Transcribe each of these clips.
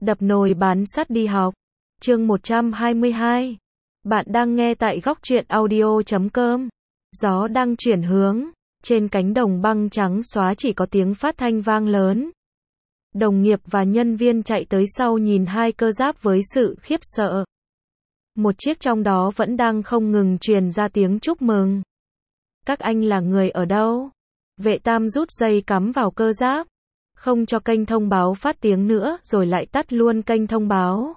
Đập nồi bán sắt đi học. Chương 122. Bạn đang nghe tại góc truyện audio.com. Gió đang chuyển hướng. Trên cánh đồng băng trắng xóa chỉ có tiếng phát thanh vang lớn. Đồng nghiệp và nhân viên chạy tới sau nhìn hai cơ giáp với sự khiếp sợ. Một chiếc trong đó vẫn đang không ngừng truyền ra tiếng chúc mừng. Các anh là người ở đâu? Vệ Tam rút dây cắm vào cơ giáp. Không cho kênh thông báo phát tiếng nữa rồi lại tắt luôn kênh thông báo.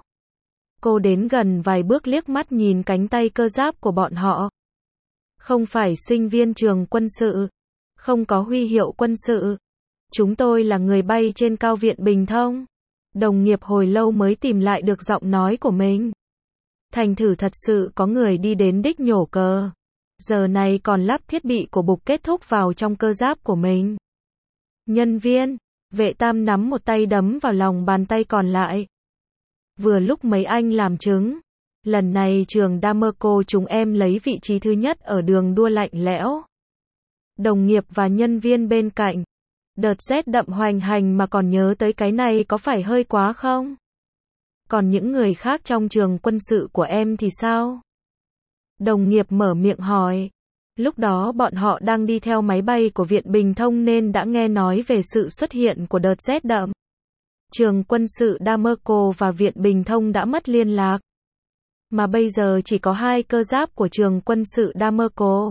Cô đến gần vài bước liếc mắt nhìn cánh tay cơ giáp của bọn họ. Không phải sinh viên trường quân sự. Không có huy hiệu quân sự. Chúng tôi là người bay trên cao viện Bình Thông. Đồng nghiệp hồi lâu mới tìm lại được giọng nói của mình. Thành thử thật sự có người đi đến đích nhổ cờ. Giờ này còn lắp thiết bị của Bục kết thúc vào trong cơ giáp của mình. Nhân viên, Vệ Tam nắm một tay đấm vào lòng bàn tay còn lại. Vừa lúc mấy anh làm chứng. Lần này trường Damerco chúng em lấy vị trí thứ nhất ở đường đua lạnh lẽo. Đồng nghiệp và nhân viên bên cạnh. Đợt rét đậm hoành hành mà còn nhớ tới cái này có phải hơi quá không? Còn những người khác trong trường quân sự của em thì sao? Đồng nghiệp mở miệng hỏi. Lúc đó bọn họ đang đi theo máy bay của Viện Bình Thông nên đã nghe nói về sự xuất hiện của đợt rét đậm. Trường quân sự Damerco và Viện Bình Thông đã mất liên lạc. Mà bây giờ chỉ có hai cơ giáp của trường quân sự Damerco.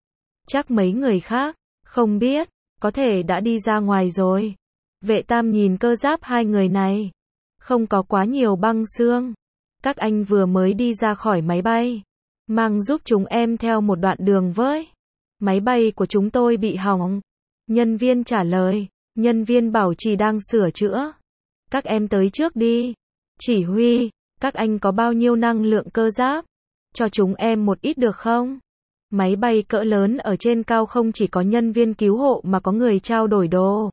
Chắc mấy người khác, không biết, có thể đã đi ra ngoài rồi. Vệ Tam nhìn cơ giáp hai người này. Không có quá nhiều băng xương. Các anh vừa mới đi ra khỏi máy bay. Mang giúp chúng em theo một đoạn đường với. Máy bay của chúng tôi bị hỏng. Nhân viên trả lời. Nhân viên bảo trì đang sửa chữa. Các em tới trước đi. Chỉ huy, các anh có bao nhiêu năng lượng cơ giáp? Cho chúng em một ít được không? Máy bay cỡ lớn ở trên cao không chỉ có nhân viên cứu hộ mà có người trao đổi đồ.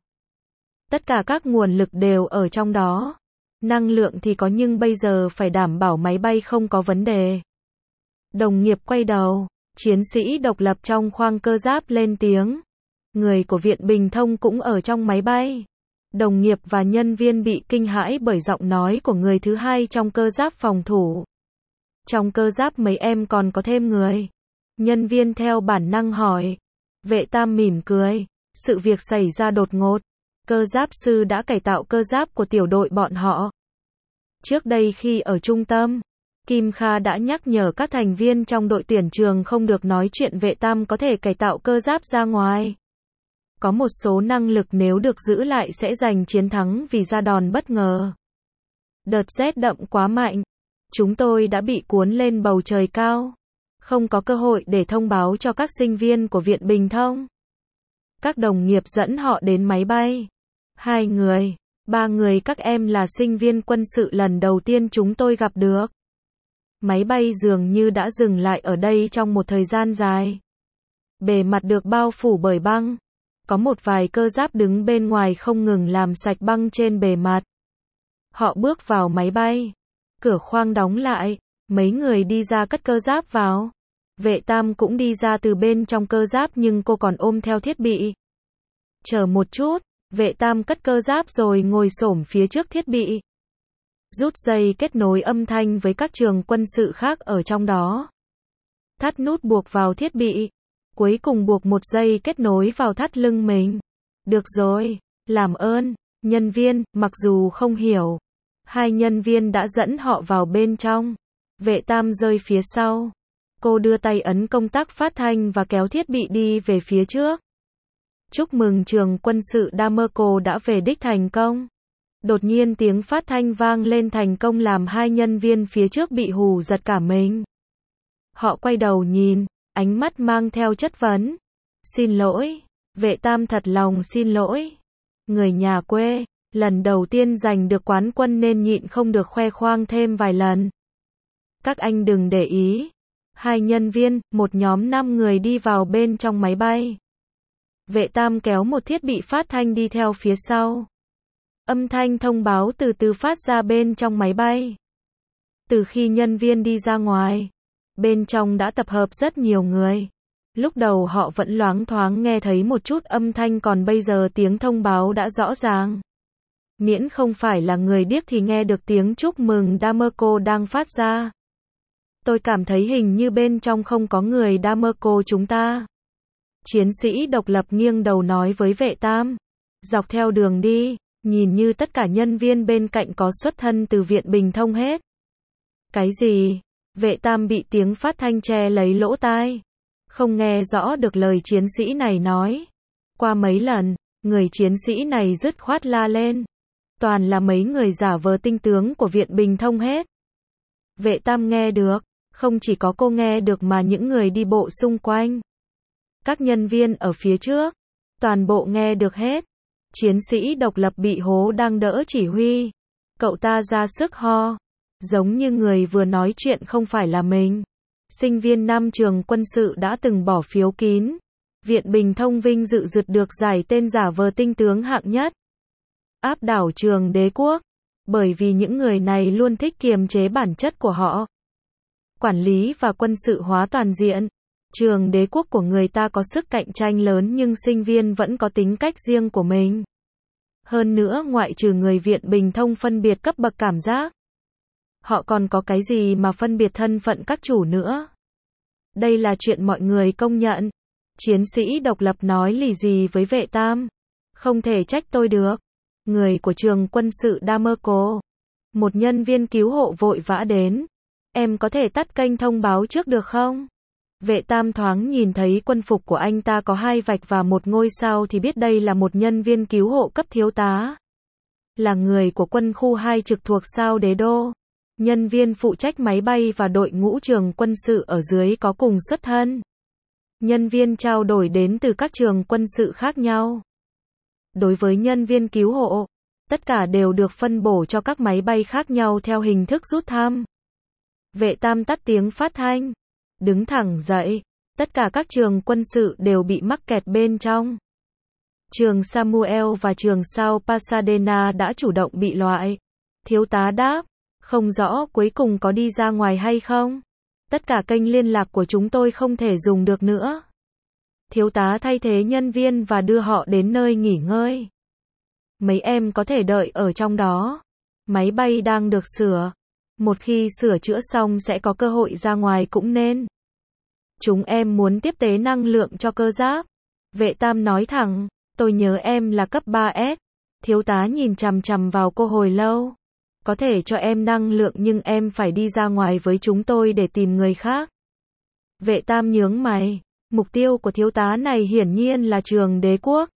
Tất cả các nguồn lực đều ở trong đó. Năng lượng thì có nhưng bây giờ phải đảm bảo máy bay không có vấn đề. Đồng nghiệp quay đầu, chiến sĩ độc lập trong khoang cơ giáp lên tiếng. Người của Viện Bình Thông cũng ở trong máy bay. Đồng nghiệp và nhân viên bị kinh hãi bởi giọng nói của người thứ hai trong cơ giáp phòng thủ. Trong cơ giáp mấy em còn có thêm người. Nhân viên theo bản năng hỏi. Vệ Tam mỉm cười. Sự việc xảy ra đột ngột. Cơ giáp sư đã cải tạo cơ giáp của tiểu đội bọn họ. Trước đây khi ở trung tâm, Kim Kha đã nhắc nhở các thành viên trong đội tuyển trường không được nói chuyện Vệ Tam có thể cải tạo cơ giáp ra ngoài. Có một số năng lực nếu được giữ lại sẽ giành chiến thắng vì ra đòn bất ngờ. Đợt rét đậm quá mạnh. Chúng tôi đã bị cuốn lên bầu trời cao. Không có cơ hội để thông báo cho các sinh viên của Viện Bình Thông. Các đồng nghiệp dẫn họ đến máy bay. 2 người, 3 người các em là sinh viên quân sự lần đầu tiên chúng tôi gặp được. Máy bay dường như đã dừng lại ở đây trong một thời gian dài. Bề mặt được bao phủ bởi băng. Có một vài cơ giáp đứng bên ngoài không ngừng làm sạch băng trên bề mặt. Họ bước vào máy bay. Cửa khoang đóng lại. Mấy người đi ra cất cơ giáp vào. Vệ Tam cũng đi ra từ bên trong cơ giáp nhưng cô còn ôm theo thiết bị. Chờ một chút. Vệ Tam cất cơ giáp rồi ngồi xổm phía trước thiết bị. Rút dây kết nối âm thanh với các trường quân sự khác ở trong đó. Thắt nút buộc vào thiết bị. Cuối cùng buộc một dây kết nối vào thắt lưng mình. Được rồi, làm ơn. Nhân viên, mặc dù không hiểu. Hai nhân viên đã dẫn họ vào bên trong. Vệ Tam rơi phía sau. Cô đưa tay ấn công tắc phát thanh và kéo thiết bị đi về phía trước. Chúc mừng trường quân sự Damerco đã về đích thành công. Đột nhiên tiếng phát thanh vang lên thành công làm hai nhân viên phía trước bị hù giật cả mình. Họ quay đầu nhìn, ánh mắt mang theo chất vấn. Xin lỗi, Vệ Tam thật lòng xin lỗi. Người nhà quê, lần đầu tiên giành được quán quân nên nhịn không được khoe khoang thêm vài lần. Các anh đừng để ý. Hai nhân viên, một nhóm 5 người đi vào bên trong máy bay. Vệ Tam kéo một thiết bị phát thanh đi theo phía sau. Âm thanh thông báo từ từ phát ra bên trong máy bay. Từ khi nhân viên đi ra ngoài, bên trong đã tập hợp rất nhiều người. Lúc đầu họ vẫn loáng thoáng nghe thấy một chút âm thanh còn bây giờ tiếng thông báo đã rõ ràng. Miễn không phải là người điếc thì nghe được tiếng chúc mừng Damerco đang phát ra. Tôi cảm thấy hình như bên trong không có người Damerco chúng ta. Chiến sĩ độc lập nghiêng đầu nói với vệ tam. Dọc theo đường đi, nhìn như tất cả nhân viên bên cạnh có xuất thân từ Viện Bình Thông hết. Cái gì? Vệ tam bị tiếng phát thanh che lấy lỗ tai. Không nghe rõ được lời chiến sĩ này nói. Qua mấy lần, người chiến sĩ này dứt khoát la lên. Toàn là mấy người giả vờ tinh tướng của Viện Bình Thông hết. Vệ tam nghe được. Không chỉ có cô nghe được mà những người đi bộ xung quanh. Các nhân viên ở phía trước. Toàn bộ nghe được hết. Chiến sĩ độc lập bị hố đang đỡ chỉ huy. Cậu ta ra sức ho. Giống như người vừa nói chuyện không phải là mình. Sinh viên năm trường quân sự đã từng bỏ phiếu kín. Viện Bình Thông vinh dự rực được giải tên giả vờ tinh tướng hạng nhất. Áp đảo trường Đế Quốc. Bởi vì những người này luôn thích kiềm chế bản chất của họ. Quản lý và quân sự hóa toàn diện. Trường Đế Quốc của người ta có sức cạnh tranh lớn nhưng sinh viên vẫn có tính cách riêng của mình. Hơn nữa ngoại trừ người Viện Bình Thông phân biệt cấp bậc cảm giác. Họ còn có cái gì mà phân biệt thân phận các chủ nữa. Đây là chuyện mọi người công nhận. Chiến sĩ độc lập nói lì gì với vệ tam. Không thể trách tôi được. Người của trường quân sự Damerco. Một nhân viên cứu hộ vội vã đến. Em có thể tắt kênh thông báo trước được không? Vệ tam thoáng nhìn thấy quân phục của anh ta có 2 vạch và 1 ngôi sao thì biết đây là một nhân viên cứu hộ cấp thiếu tá. Là người của quân khu 2 trực thuộc sao Đế Đô. Nhân viên phụ trách máy bay và đội ngũ trường quân sự ở dưới có cùng xuất thân. Nhân viên trao đổi đến từ các trường quân sự khác nhau. Đối với nhân viên cứu hộ, tất cả đều được phân bổ cho các máy bay khác nhau theo hình thức rút thăm. Vệ tam tắt tiếng phát thanh. Đứng thẳng dậy. Tất cả các trường quân sự đều bị mắc kẹt bên trong. Trường Samuel và trường Sao Pasadena đã chủ động bị loại. Thiếu tá đáp. Không rõ cuối cùng có đi ra ngoài hay không. Tất cả kênh liên lạc của chúng tôi không thể dùng được nữa. Thiếu tá thay thế nhân viên và đưa họ đến nơi nghỉ ngơi. Mấy em có thể đợi ở trong đó. Máy bay đang được sửa. Một khi sửa chữa xong sẽ có cơ hội ra ngoài cũng nên. Chúng em muốn tiếp tế năng lượng cho cơ giáp. Vệ tam nói thẳng, tôi nhớ em là cấp 3S. Thiếu tá nhìn chằm chằm vào cô hồi lâu. Có thể cho em năng lượng nhưng em phải đi ra ngoài với chúng tôi để tìm người khác. Vệ tam nhướng mày. Mục tiêu của thiếu tá này hiển nhiên là trường Đế Quốc.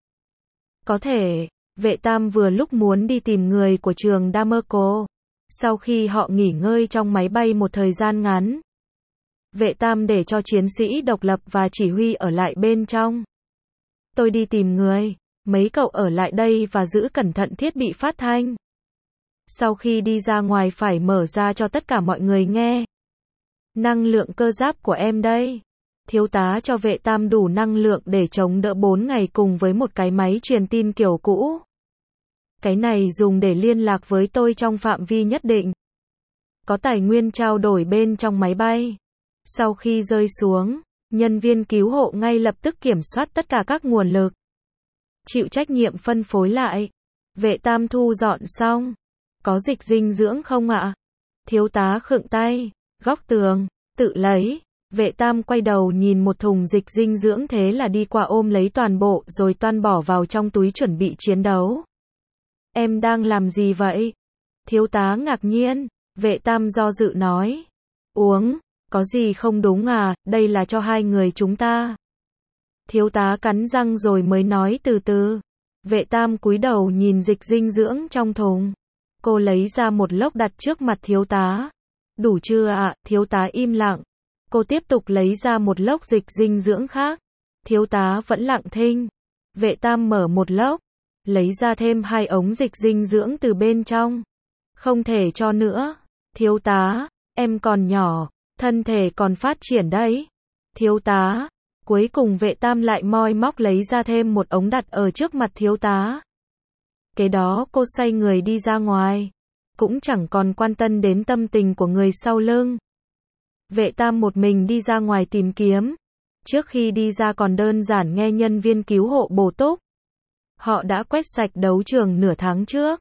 Có thể, vệ tam vừa lúc muốn đi tìm người của trường Damerco. Sau khi họ nghỉ ngơi trong máy bay một thời gian ngắn, vệ tam để cho chiến sĩ độc lập và chỉ huy ở lại bên trong. Tôi đi tìm người, mấy cậu ở lại đây và giữ cẩn thận thiết bị phát thanh. Sau khi đi ra ngoài phải mở ra cho tất cả mọi người nghe. Năng lượng cơ giáp của em đây. Thiếu tá cho vệ tam đủ năng lượng để chống đỡ 4 ngày cùng với một cái máy truyền tin kiểu cũ. Cái này dùng để liên lạc với tôi trong phạm vi nhất định. Có tài nguyên trao đổi bên trong máy bay. Sau khi rơi xuống, nhân viên cứu hộ ngay lập tức kiểm soát tất cả các nguồn lực. Chịu trách nhiệm phân phối lại. Vệ tam thu dọn xong. Có dịch dinh dưỡng không ạ? Thiếu tá khựng tay, góc tường, tự lấy. Vệ tam quay đầu nhìn một thùng dịch dinh dưỡng thế là đi qua ôm lấy toàn bộ rồi toan bỏ vào trong túi chuẩn bị chiến đấu. Em đang làm gì vậy? Thiếu tá ngạc nhiên, vệ tam do dự nói. Uống, có gì không đúng à, đây là cho 2 người chúng ta. Thiếu tá cắn răng rồi mới nói từ từ. Vệ tam cúi đầu nhìn dịch dinh dưỡng trong thùng. Cô lấy ra một lốc đặt trước mặt thiếu tá. Đủ chưa ạ? Thiếu tá im lặng. Cô tiếp tục lấy ra một lốc dịch dinh dưỡng khác. Thiếu tá vẫn lặng thinh. Vệ tam mở một lốc. Lấy ra thêm 2 ống dịch dinh dưỡng từ bên trong. Không thể cho nữa. Thiếu tá, em còn nhỏ, thân thể còn phát triển đấy. Thiếu tá, cuối cùng vệ tam lại moi móc lấy ra thêm một ống đặt ở trước mặt thiếu tá. Kế đó cô xoay người đi ra ngoài. Cũng chẳng còn quan tâm đến tâm tình của người sau lưng. Vệ tam một mình đi ra ngoài tìm kiếm. Trước khi đi ra còn đơn giản nghe nhân viên cứu hộ bổ túc. Họ đã quét sạch đấu trường nửa tháng trước.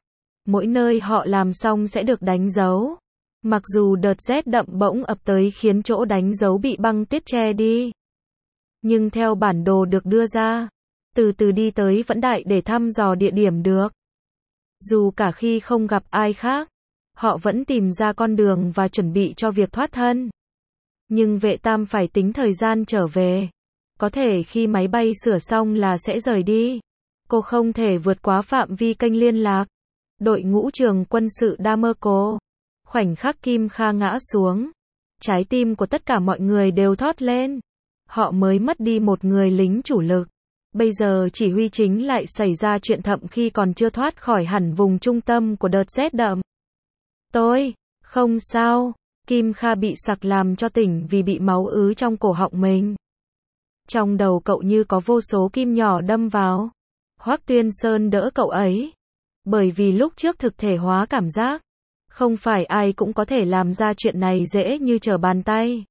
Mỗi nơi họ làm xong sẽ được đánh dấu. Mặc dù đợt rét đậm bỗng ập tới khiến chỗ đánh dấu bị băng tuyết che đi. Nhưng theo bản đồ được đưa ra, từ từ đi tới vẫn đại để thăm dò địa điểm được. Dù cả khi không gặp ai khác, họ vẫn tìm ra con đường và chuẩn bị cho việc thoát thân. Nhưng vệ tam phải tính thời gian trở về. Có thể khi máy bay sửa xong là sẽ rời đi. Cô không thể vượt quá phạm vi kênh liên lạc. Đội ngũ trường quân sự Damerco. Khoảnh khắc Kim Kha ngã xuống, trái tim của tất cả mọi người đều thót lên. Họ mới mất đi một người lính chủ lực. Bây giờ chỉ huy chính lại xảy ra chuyện thậm khi còn chưa thoát khỏi hẳn vùng trung tâm của đợt rét đậm. Tôi, không sao. Kim Kha bị sặc làm cho tỉnh vì bị máu ứ trong cổ họng mình. Trong đầu cậu như có vô số kim nhỏ đâm vào. Hoắc Tuyên Sơn đỡ cậu ấy. Bởi vì lúc trước thực thể hóa cảm giác, không phải ai cũng có thể làm ra chuyện này dễ như trở bàn tay.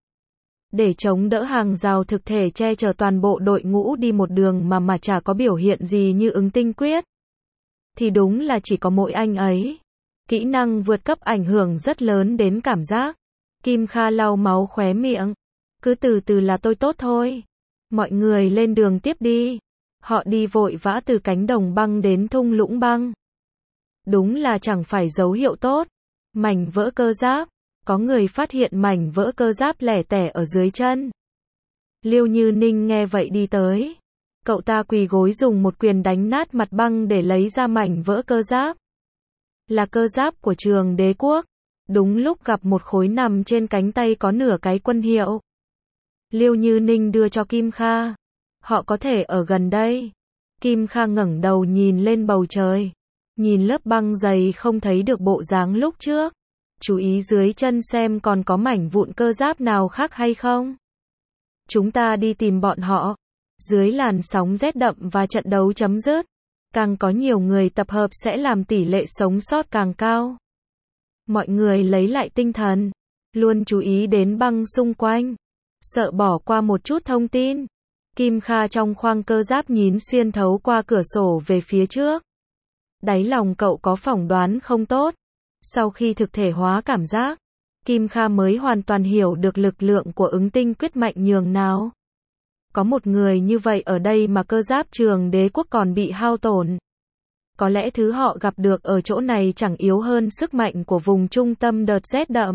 Để chống đỡ hàng rào thực thể che chở toàn bộ đội ngũ đi một đường mà chả có biểu hiện gì như ứng tinh quyết. Thì đúng là chỉ có mỗi anh ấy. Kỹ năng vượt cấp ảnh hưởng rất lớn đến cảm giác. Kim Kha lau máu khóe miệng. Cứ từ từ là tôi tốt thôi. Mọi người lên đường tiếp đi. Họ đi vội vã từ cánh đồng băng đến thung lũng băng. Đúng là chẳng phải dấu hiệu tốt. Mảnh vỡ cơ giáp. Có người phát hiện mảnh vỡ cơ giáp lẻ tẻ ở dưới chân. Liêu Như Ninh nghe vậy đi tới. Cậu ta quỳ gối dùng một quyền đánh nát mặt băng để lấy ra mảnh vỡ cơ giáp. Là cơ giáp của Trường Đế Quốc. Đúng lúc gặp một khối nằm trên cánh tay có nửa cái quân hiệu. Liêu Như Ninh đưa cho Kim Kha. Họ có thể ở gần đây. Kim Kha ngẩng đầu nhìn lên bầu trời. Nhìn lớp băng dày không thấy được bộ dáng lúc trước. Chú ý dưới chân xem còn có mảnh vụn cơ giáp nào khác hay không. Chúng ta đi tìm bọn họ. Dưới làn sóng rét đậm và trận đấu chấm dứt, càng có nhiều người tập hợp sẽ làm tỷ lệ sống sót càng cao. Mọi người lấy lại tinh thần, luôn chú ý đến băng xung quanh, sợ bỏ qua một chút thông tin. Kim Kha trong khoang cơ giáp nhìn xuyên thấu qua cửa sổ về phía trước. Đáy lòng cậu có phỏng đoán không tốt. Sau khi thực thể hóa cảm giác, Kim Kha mới hoàn toàn hiểu được lực lượng của ứng tinh quyết mạnh nhường nào. Có một người như vậy ở đây mà cơ giáp Trường Đế Quốc còn bị hao tổn. Có lẽ thứ họ gặp được ở chỗ này chẳng yếu hơn sức mạnh của vùng trung tâm đợt rét đậm.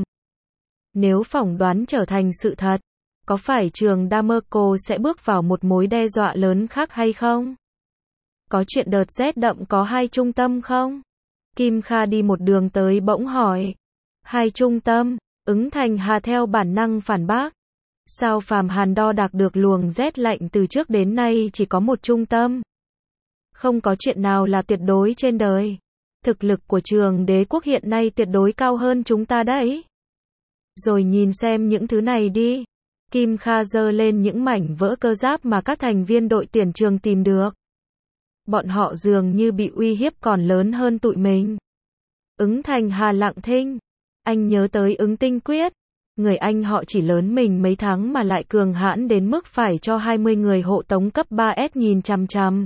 Nếu phỏng đoán trở thành sự thật, có phải trường Damerco sẽ bước vào một mối đe dọa lớn khác hay không? Có chuyện đợt rét đậm có hai trung tâm không? Kim Kha đi một đường tới bỗng hỏi. Hai trung tâm, Ứng Thành Hà theo bản năng phản bác. Sao Phàm Hàn đo đạc được luồng rét lạnh từ trước đến nay chỉ có một trung tâm? Không có chuyện nào là tuyệt đối trên đời. Thực lực của Trường Đế Quốc hiện nay tuyệt đối cao hơn chúng ta đấy. Rồi nhìn xem những thứ này đi. Kim Kha giơ lên những mảnh vỡ cơ giáp mà các thành viên đội tuyển trường tìm được. Bọn họ dường như bị uy hiếp còn lớn hơn tụi mình. Ứng Thành Hà lặng thinh. Anh nhớ tới ứng tinh quyết. Người anh họ chỉ lớn mình mấy tháng mà lại cường hãn đến mức phải cho 20 người hộ tống cấp 3S nhìn chằm chằm.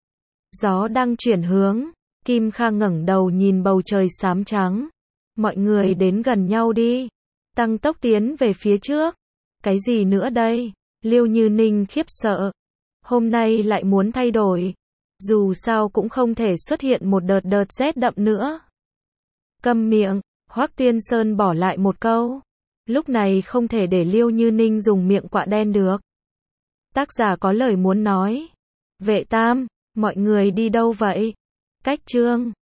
Gió đang chuyển hướng. Kim Kha ngẩng đầu nhìn bầu trời xám trắng. Mọi người đến gần nhau đi. Tăng tốc tiến về phía trước. Cái gì nữa đây? Liêu Như Ninh khiếp sợ. Hôm nay lại muốn thay đổi. Dù sao cũng không thể xuất hiện một đợt rét đậm nữa. Câm miệng, Hoắc Tuyên Sơn bỏ lại một câu. Lúc này không thể để Liêu Như Ninh dùng miệng quạ đen được. Tác giả có lời muốn nói. Vệ Tam, mọi người đi đâu vậy? Cách chương